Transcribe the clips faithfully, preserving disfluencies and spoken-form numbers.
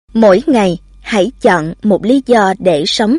Mỗi ngày, hãy chọn một lý do để sống.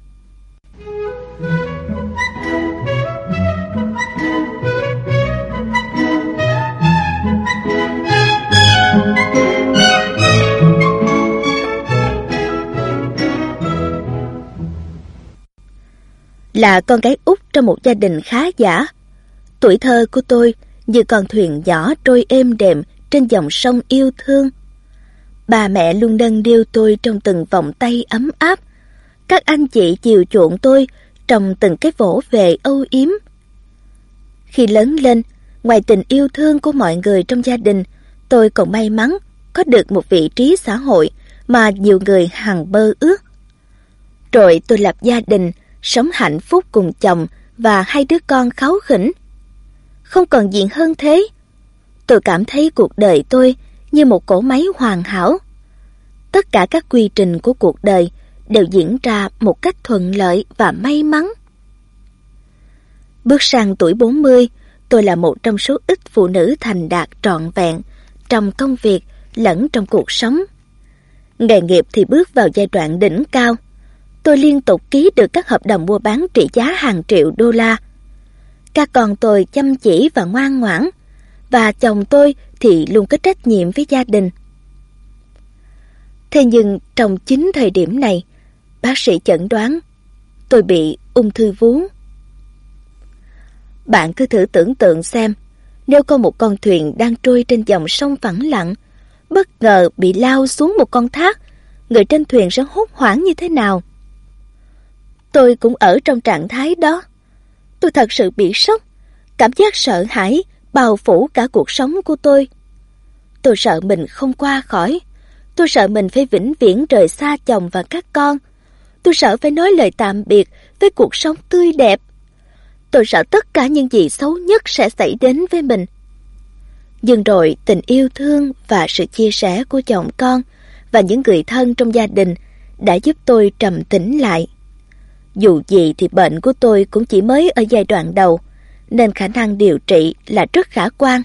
Là con gái út trong một gia đình khá giả, tuổi thơ của tôi như con thuyền nhỏ trôi êm đềm trên dòng sông yêu thương. Bà mẹ luôn nâng niu tôi trong từng vòng tay ấm áp. Các anh chị chiều chuộng tôi trong từng cái vỗ về âu yếm. Khi lớn lên, ngoài tình yêu thương của mọi người trong gia đình, tôi còn may mắn có được một vị trí xã hội mà nhiều người hằng mơ ước. Rồi tôi lập gia đình, sống hạnh phúc cùng chồng và hai đứa con kháu khỉnh. Không còn gì hơn thế. Tôi cảm thấy cuộc đời tôi như một cỗ máy hoàn hảo. Tất cả các quy trình của cuộc đời đều diễn ra một cách thuận lợi và may mắn. Bước sang tuổi bốn mươi, tôi là một trong số ít phụ nữ thành đạt trọn vẹn trong công việc lẫn trong cuộc sống. Nghề nghiệp thì bước vào giai đoạn đỉnh cao. Tôi liên tục ký được các hợp đồng mua bán trị giá hàng triệu đô la. Các con tôi chăm chỉ và ngoan ngoãn, và chồng tôi thì luôn có trách nhiệm với gia đình. Thế nhưng trong chính thời điểm này, bác sĩ chẩn đoán tôi bị ung thư vú. Bạn cứ thử tưởng tượng xem, nếu có một con thuyền đang trôi trên dòng sông phẳng lặng, bất ngờ bị lao xuống một con thác, người trên thuyền sẽ hốt hoảng như thế nào? Tôi cũng ở trong trạng thái đó. Tôi thật sự bị sốc, cảm giác sợ hãi bao phủ cả cuộc sống của tôi. Tôi sợ mình không qua khỏi. Tôi sợ mình phải vĩnh viễn rời xa chồng và các con. Tôi sợ phải nói lời tạm biệt với cuộc sống tươi đẹp. Tôi sợ tất cả những gì xấu nhất sẽ xảy đến với mình. Nhưng rồi tình yêu thương và sự chia sẻ của chồng con và những người thân trong gia đình đã giúp tôi trầm tĩnh lại. Dù gì thì bệnh của tôi cũng chỉ mới ở giai đoạn đầu, nên khả năng điều trị là rất khả quan.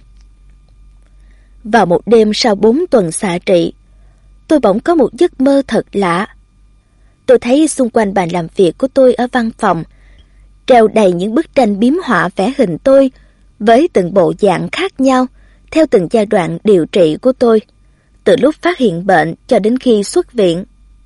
Vào một đêm sau bốn tuần xạ trị, tôi bỗng có một giấc mơ thật lạ. Tôi thấy xung quanh bàn làm việc của tôi ở văn phòng treo đầy những bức tranh biếm họa vẽ hình tôi với từng bộ dạng khác nhau theo từng giai đoạn điều trị của tôi, từ lúc phát hiện bệnh cho đến khi xuất viện.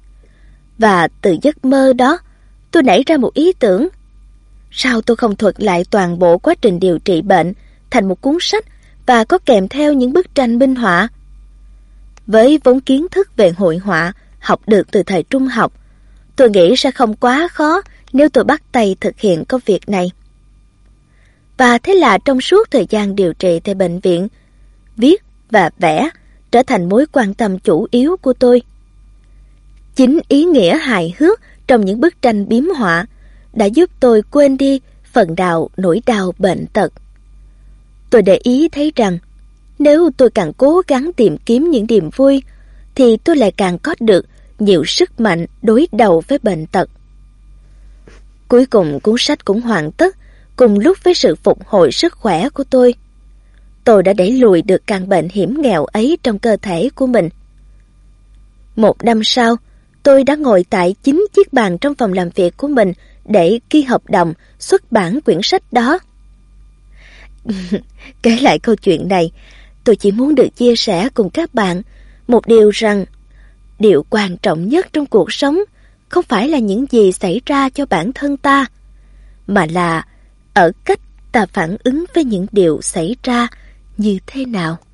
Và từ giấc mơ đó, tôi nảy ra một ý tưởng. Sao tôi không thuật lại toàn bộ quá trình điều trị bệnh thành một cuốn sách và có kèm theo những bức tranh minh họa? Với vốn kiến thức về hội họa học được từ thời trung học, tôi nghĩ sẽ không quá khó nếu tôi bắt tay thực hiện công việc này. Và thế là trong suốt thời gian điều trị tại bệnh viện, viết và vẽ trở thành mối quan tâm chủ yếu của tôi. Chính ý nghĩa hài hước trong những bức tranh biếm họa đã giúp tôi quên đi phần nào nỗi đau bệnh tật. Tôi để ý thấy rằng nếu tôi càng cố gắng tìm kiếm những niềm vui thì tôi lại càng có được nhiều sức mạnh đối đầu với bệnh tật. Cuối cùng cuốn sách cũng hoàn tất cùng lúc với sự phục hồi sức khỏe của tôi. Tôi đã đẩy lùi được căn bệnh hiểm nghèo ấy trong cơ thể của mình. Một năm sau, tôi đã ngồi tại chính chiếc bàn trong phòng làm việc của mình để ký hợp đồng xuất bản quyển sách đó. Kể lại câu chuyện này, tôi chỉ muốn được chia sẻ cùng các bạn một điều rằng điều quan trọng nhất trong cuộc sống không phải là những gì xảy ra cho bản thân ta, mà là ở cách ta phản ứng với những điều xảy ra như thế nào.